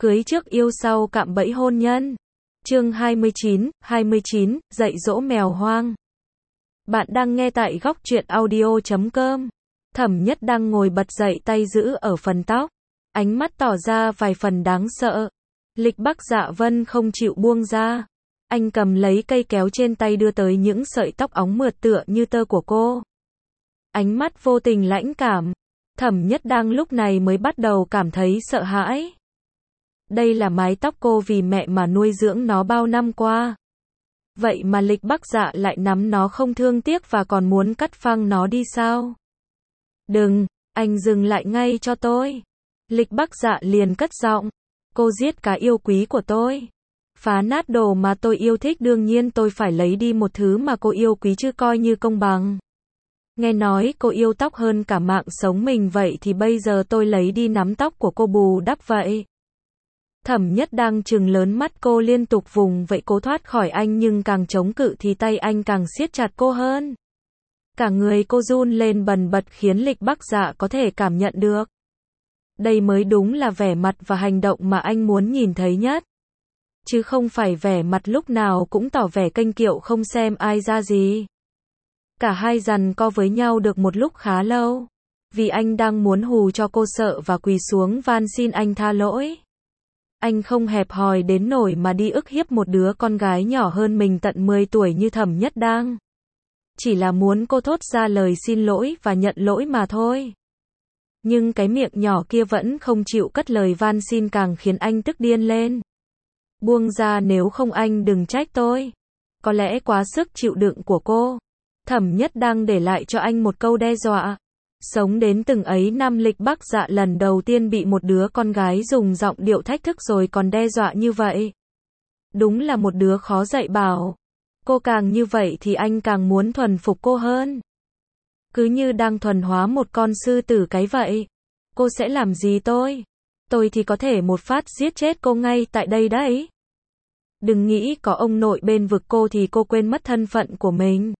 Cưới trước yêu sau cạm bẫy hôn nhân. Chương 29, dạy dỗ mèo hoang. Bạn đang nghe tại góc truyện audio.com. Thẩm Nhất đang ngồi bật dậy, tay giữ ở phần tóc. Ánh mắt tỏ ra vài phần đáng sợ. Lịch Bắc Dạ Vân không chịu buông ra. Anh cầm lấy cây kéo trên tay đưa tới những sợi tóc óng mượt tựa như tơ của cô. Ánh mắt vô tình lãnh cảm. Thẩm Nhất đang lúc này mới bắt đầu cảm thấy sợ hãi. Đây là mái tóc cô vì mẹ mà nuôi dưỡng nó bao năm qua. Vậy mà Lịch Bắc Dạ lại nắm nó không thương tiếc và còn muốn cắt phăng nó đi sao? Đừng, anh dừng lại ngay cho tôi. Lịch Bắc Dạ liền cất giọng. Cô giết cá yêu quý của tôi. Phá nát đồ mà tôi yêu thích, đương nhiên tôi phải lấy đi một thứ mà cô yêu quý chứ, coi như công bằng. Nghe nói cô yêu tóc hơn cả mạng sống mình, vậy thì bây giờ tôi lấy đi nắm tóc của cô bù đắp vậy. Thẩm Nhất đang trừng lớn mắt, cô liên tục vùng vẫy cố thoát khỏi anh, nhưng càng chống cự thì tay anh càng siết chặt cô hơn. Cả người cô run lên bần bật khiến Lịch Bắc Dạ có thể cảm nhận được. Đây mới đúng là vẻ mặt và hành động mà anh muốn nhìn thấy nhất. Chứ không phải vẻ mặt lúc nào cũng tỏ vẻ kênh kiệu không xem ai ra gì. Cả hai giằng co với nhau được một lúc khá lâu. Vì anh đang muốn hù cho cô sợ và quỳ xuống van xin anh tha lỗi. Anh không hẹp hòi đến nỗi mà đi ức hiếp một đứa con gái nhỏ hơn mình tận 10 tuổi như Thẩm Nhất đang. Chỉ là muốn cô thốt ra lời xin lỗi và nhận lỗi mà thôi. Nhưng cái miệng nhỏ kia vẫn không chịu cất lời van xin, càng khiến anh tức điên lên. Buông ra, nếu không anh đừng trách tôi. Có lẽ quá sức chịu đựng của cô. Thẩm Nhất đang để lại cho anh một câu đe dọa. Sống đến từng ấy năm, Lịch Bắc Dạ lần đầu tiên bị một đứa con gái dùng giọng điệu thách thức rồi còn đe dọa như vậy. Đúng là một đứa khó dạy bảo. Cô càng như vậy thì anh càng muốn thuần phục cô hơn. Cứ như đang thuần hóa một con sư tử cái vậy. Cô sẽ làm gì tôi? Tôi thì có thể một phát giết chết cô ngay tại đây đấy. Đừng nghĩ có ông nội bên vực cô thì cô quên mất thân phận của mình.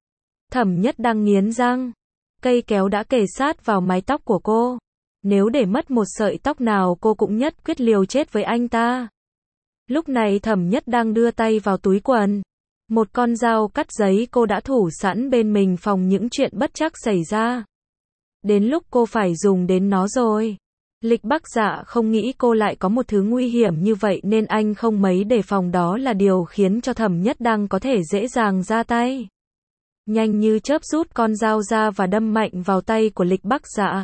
Thẩm Nhất đang nghiến răng. Cây kéo đã kề sát vào mái tóc của cô. Nếu để mất một sợi tóc nào cô cũng nhất quyết liều chết với anh ta. Lúc này Thẩm Nhất đang đưa tay vào túi quần. Một con dao cắt giấy cô đã thủ sẵn bên mình phòng những chuyện bất trắc xảy ra. Đến lúc cô phải dùng đến nó rồi. Lịch Bắc Dạ không nghĩ cô lại có một thứ nguy hiểm như vậy nên anh không mấy đề phòng, đó là điều khiến cho Thẩm Nhất đang có thể dễ dàng ra tay. Nhanh như chớp rút con dao ra và đâm mạnh vào tay của Lịch Bắc Dạ.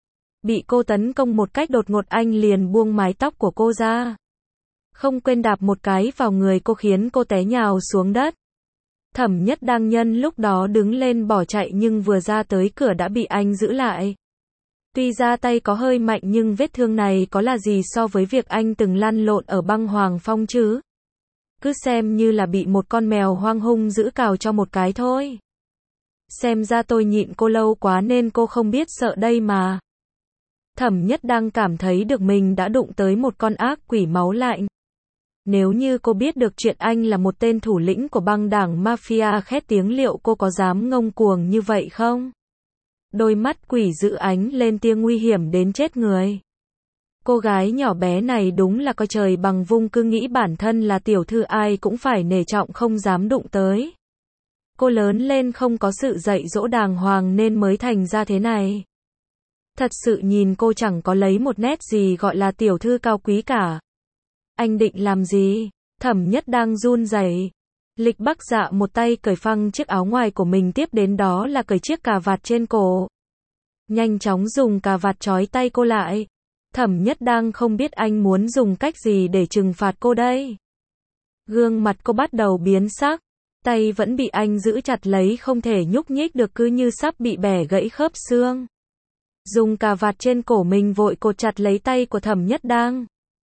Bị cô tấn công một cách đột ngột, anh liền buông mái tóc của cô ra. Không quên đạp một cái vào người cô khiến cô té nhào xuống đất. Thẩm Nhất đang nhân lúc đó đứng lên bỏ chạy, nhưng vừa ra tới cửa đã bị anh giữ lại. Tuy ra tay có hơi mạnh nhưng vết thương này có là gì so với việc anh từng lăn lộn ở băng Hoàng Phong chứ. Cứ xem như là bị một con mèo hoang hung dữ cào cho một cái thôi. Xem ra tôi nhịn cô lâu quá nên cô không biết sợ đây mà. Thẩm Nhất đang cảm thấy được mình đã đụng tới một con ác quỷ máu lạnh. Nếu như cô biết được chuyện anh là một tên thủ lĩnh của băng đảng mafia khét tiếng, liệu cô có dám ngông cuồng như vậy không? Đôi mắt quỷ dữ ánh lên tia nguy hiểm đến chết người. Cô gái nhỏ bé này đúng là coi trời bằng vung, cứ nghĩ bản thân là tiểu thư ai cũng phải nể trọng không dám đụng tới. Cô lớn lên không có sự dạy dỗ đàng hoàng nên mới thành ra thế này. Thật sự nhìn cô chẳng có lấy một nét gì gọi là tiểu thư cao quý cả. Anh định làm gì? Thẩm Nhất đang run rẩy. Lịch Bắc Dạ một tay cởi phăng chiếc áo ngoài của mình, tiếp đến đó là cởi chiếc cà vạt trên cổ. Nhanh chóng dùng cà vạt trói tay cô lại. Thẩm Nhất đang không biết anh muốn dùng cách gì để trừng phạt cô đây. Gương mặt cô bắt đầu biến sắc. Tay vẫn bị anh giữ chặt lấy không thể nhúc nhích được, cứ như sắp bị bẻ gãy khớp xương. Dùng cà vạt trên cổ mình vội cột chặt lấy tay của Thẩm Nhất đang.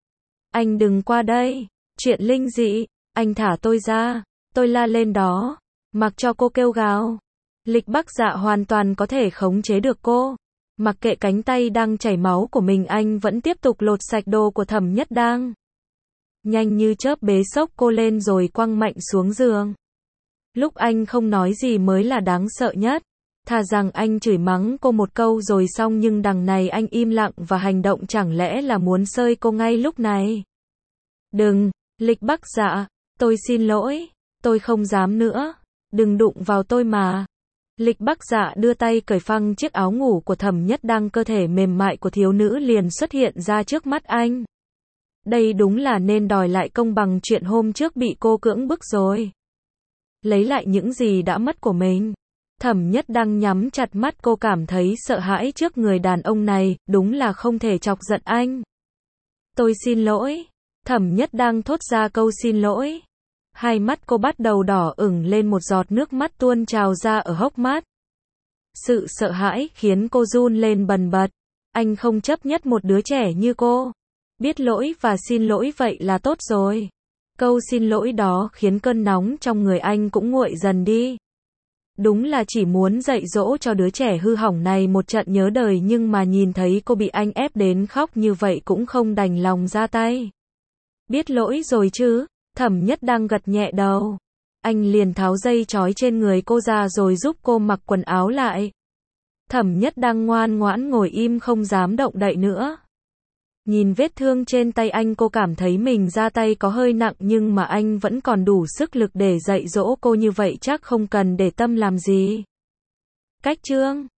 Anh đừng qua đây. Chuyện linh dị. Anh thả tôi ra. Tôi la lên đó. Mặc cho cô kêu gào. Lịch Bắc Dạ hoàn toàn có thể khống chế được cô. Mặc kệ cánh tay đang chảy máu của mình, anh vẫn tiếp tục lột sạch đồ của Thẩm Nhất đang. Nhanh như chớp bế xốc cô lên rồi quăng mạnh xuống giường. Lúc anh không nói gì mới là đáng sợ nhất. Thà rằng anh chửi mắng cô một câu rồi xong nhưng đằng này anh im lặng và hành động chẳng lẽ là muốn xơi cô ngay lúc này. Đừng, Lịch Bắc Dạ, tôi xin lỗi, tôi không dám nữa, đừng đụng vào tôi mà. Lịch Bắc Dạ đưa tay cởi phăng chiếc áo ngủ của Thẩm Nhất Đăng, cơ thể mềm mại của thiếu nữ liền xuất hiện ra trước mắt anh. Đây đúng là nên đòi lại công bằng chuyện hôm trước bị cô cưỡng bức rồi. Lấy lại những gì đã mất của mình. Thẩm Nhất Đăng nhắm chặt mắt, cô cảm thấy sợ hãi trước người đàn ông này, đúng là không thể chọc giận anh. Tôi xin lỗi. Thẩm Nhất Đăng thốt ra câu xin lỗi. Hai mắt cô bắt đầu đỏ ửng lên, một giọt nước mắt tuôn trào ra ở hốc mắt. Sự sợ hãi khiến cô run lên bần bật. Anh không chấp nhất một đứa trẻ như cô. Biết lỗi và xin lỗi vậy là tốt rồi. Câu xin lỗi đó khiến cơn nóng trong người anh cũng nguội dần đi. Đúng là chỉ muốn dạy dỗ cho đứa trẻ hư hỏng này một trận nhớ đời, nhưng mà nhìn thấy cô bị anh ép đến khóc như vậy cũng không đành lòng ra tay. Biết lỗi rồi chứ? Thẩm Nhất Đăng gật nhẹ đầu. Anh liền tháo dây trói trên người cô ra rồi giúp cô mặc quần áo lại. Thẩm Nhất Đăng ngoan ngoãn ngồi im không dám động đậy nữa. Nhìn vết thương trên tay anh, cô cảm thấy mình ra tay có hơi nặng, nhưng mà anh vẫn còn đủ sức lực để dạy dỗ cô như vậy, chắc không cần để tâm làm gì. Cách chương